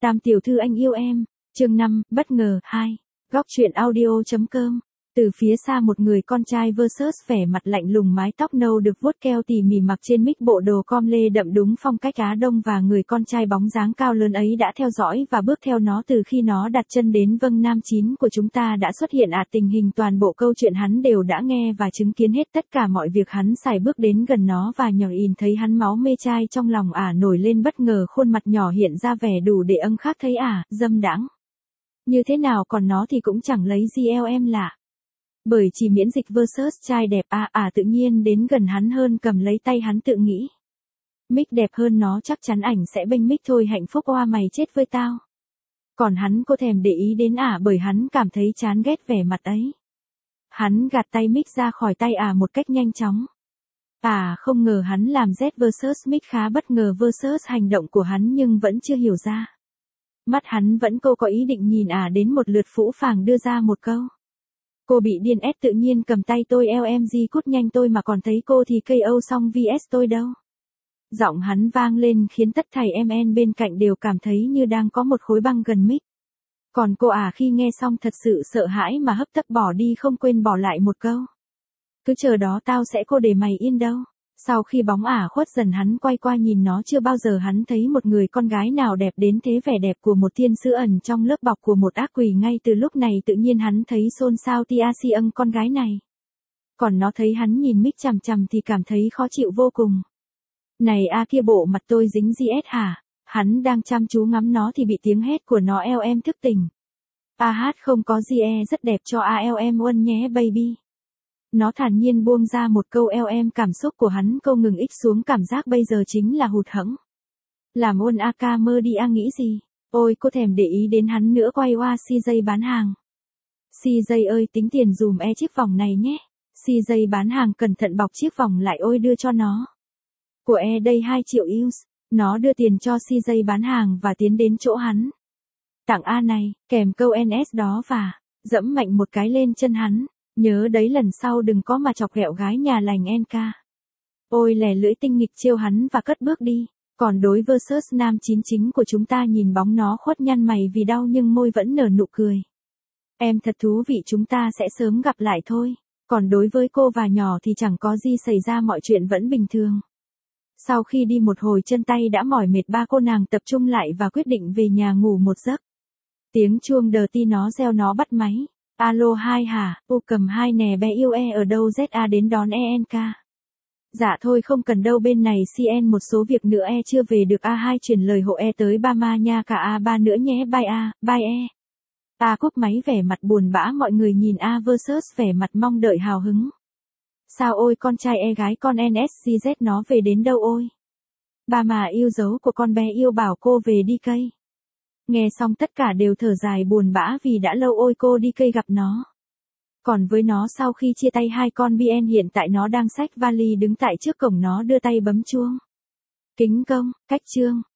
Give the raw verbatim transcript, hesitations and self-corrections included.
Tam tiểu thư anh yêu em. Chương năm, bất ngờ, hai. Góc truyện audio chấm com. Từ phía xa một người con trai versus vẻ mặt lạnh lùng mái tóc nâu được vuốt keo tỉ mỉ mặc trên mic bộ đồ com lê đậm đúng phong cách Á Đông và người con trai bóng dáng cao lớn ấy đã theo dõi và bước theo nó từ khi nó đặt chân đến vâng nam chín của chúng ta đã xuất hiện à tình hình toàn bộ câu chuyện hắn đều đã nghe và chứng kiến hết tất cả mọi việc hắn xài bước đến gần nó và nhỏ ìn thấy hắn máu mê trai trong lòng ả nổi lên bất ngờ khuôn mặt nhỏ hiện ra vẻ đủ để âng khác thấy ả, dâm đãng. Như thế nào còn nó thì cũng chẳng lấy gì eo em lạ. Bởi chỉ miễn dịch versus trai đẹp à à tự nhiên đến gần hắn hơn cầm lấy tay hắn tự nghĩ. Mick đẹp hơn nó chắc chắn ảnh sẽ bênh Mick thôi hạnh phúc oa mày chết với tao. Còn hắn cô thèm để ý đến ả à bởi hắn cảm thấy chán ghét vẻ mặt ấy. Hắn gạt tay Mick ra khỏi tay ả à một cách nhanh chóng. À không ngờ hắn làm Z versus Mick khá bất ngờ versus hành động của hắn nhưng vẫn chưa hiểu ra. Mắt hắn vẫn cô có ý định nhìn ả à đến một lượt phũ phàng đưa ra một câu. Cô bị điên ép tự nhiên cầm tay tôi eo em gì cút nhanh tôi mà còn thấy cô thì ca o xong vs tôi đâu. Giọng hắn vang lên khiến tất thảy em en bên cạnh đều cảm thấy như đang có một khối băng gần mic. Còn cô à khi nghe xong thật sự sợ hãi mà hấp tấp bỏ đi không quên bỏ lại một câu. Cứ chờ đó tao sẽ cô để mày yên đâu. Sau khi bóng ả khuất dần hắn quay qua nhìn nó chưa bao giờ hắn thấy một người con gái nào đẹp đến thế vẻ đẹp của một thiên sứ ẩn trong lớp bọc của một ác quỷ ngay từ lúc này tự nhiên hắn thấy xôn xao tia si âng con gái này. Còn nó thấy hắn nhìn Mick chằm chằm thì cảm thấy khó chịu vô cùng. Này a kia bộ mặt tôi dính gi ét hả? Hắn đang chăm chú ngắm nó thì bị tiếng hét của nó eo em thức tỉnh. A hát không có gì e rất đẹp cho a eo em uân nhé baby. Nó thản nhiên buông ra một câu eo em cảm xúc của hắn câu ngừng ích xuống cảm giác bây giờ chính là hụt hẫng. Làm ôn a ca mơ đi a nghĩ gì, ôi cô thèm để ý đến hắn nữa quay qua xê gi bán hàng. xê gi ơi tính tiền dùm e chiếc vòng này nhé, xê gi bán hàng cẩn thận bọc chiếc vòng lại ôi đưa cho nó. Của e đây hai triệu eus, nó đưa tiền cho xê gi bán hàng và tiến đến chỗ hắn. Tặng A này, kèm câu en ét đó và, dẫm mạnh một cái lên chân hắn. Nhớ đấy lần sau đừng có mà chọc ghẹo gái nhà lành en ca. Ôi lè lưỡi tinh nghịch trêu hắn và cất bước đi. Còn đối versus nam chín chính của chúng ta nhìn bóng nó khuất nhăn mày vì đau nhưng môi vẫn nở nụ cười. Em thật thú vị chúng ta sẽ sớm gặp lại thôi. Còn đối với cô và nhỏ thì chẳng có gì xảy ra mọi chuyện vẫn bình thường. Sau khi đi một hồi chân tay đã mỏi mệt ba cô nàng tập trung lại và quyết định về nhà ngủ một giấc. Tiếng chuông đờ ti nó reo nó bắt máy. Alo hai hả, ô cầm hai nè bé yêu e ở đâu Z A đến đón e en ca. Dạ thôi không cần đâu bên này xê en một số việc nữa e chưa về được A hai chuyển lời hộ e tới ba ma nha cả A ba nữa nhé bye A, bye e. A cúp máy vẻ mặt buồn bã mọi người nhìn A versus vẻ mặt mong đợi hào hứng. Sao ôi con trai e gái con en ét xê Z nó về đến đâu ôi. Ba mà yêu dấu của con bé yêu bảo cô về đi cây. Nghe xong tất cả đều thở dài buồn bã vì đã lâu ôi cô đi cây gặp nó. Còn với nó sau khi chia tay hai con bê en hiện tại nó đang xách vali đứng tại trước cổng nó đưa tay bấm chuông. Kính công, cách chương.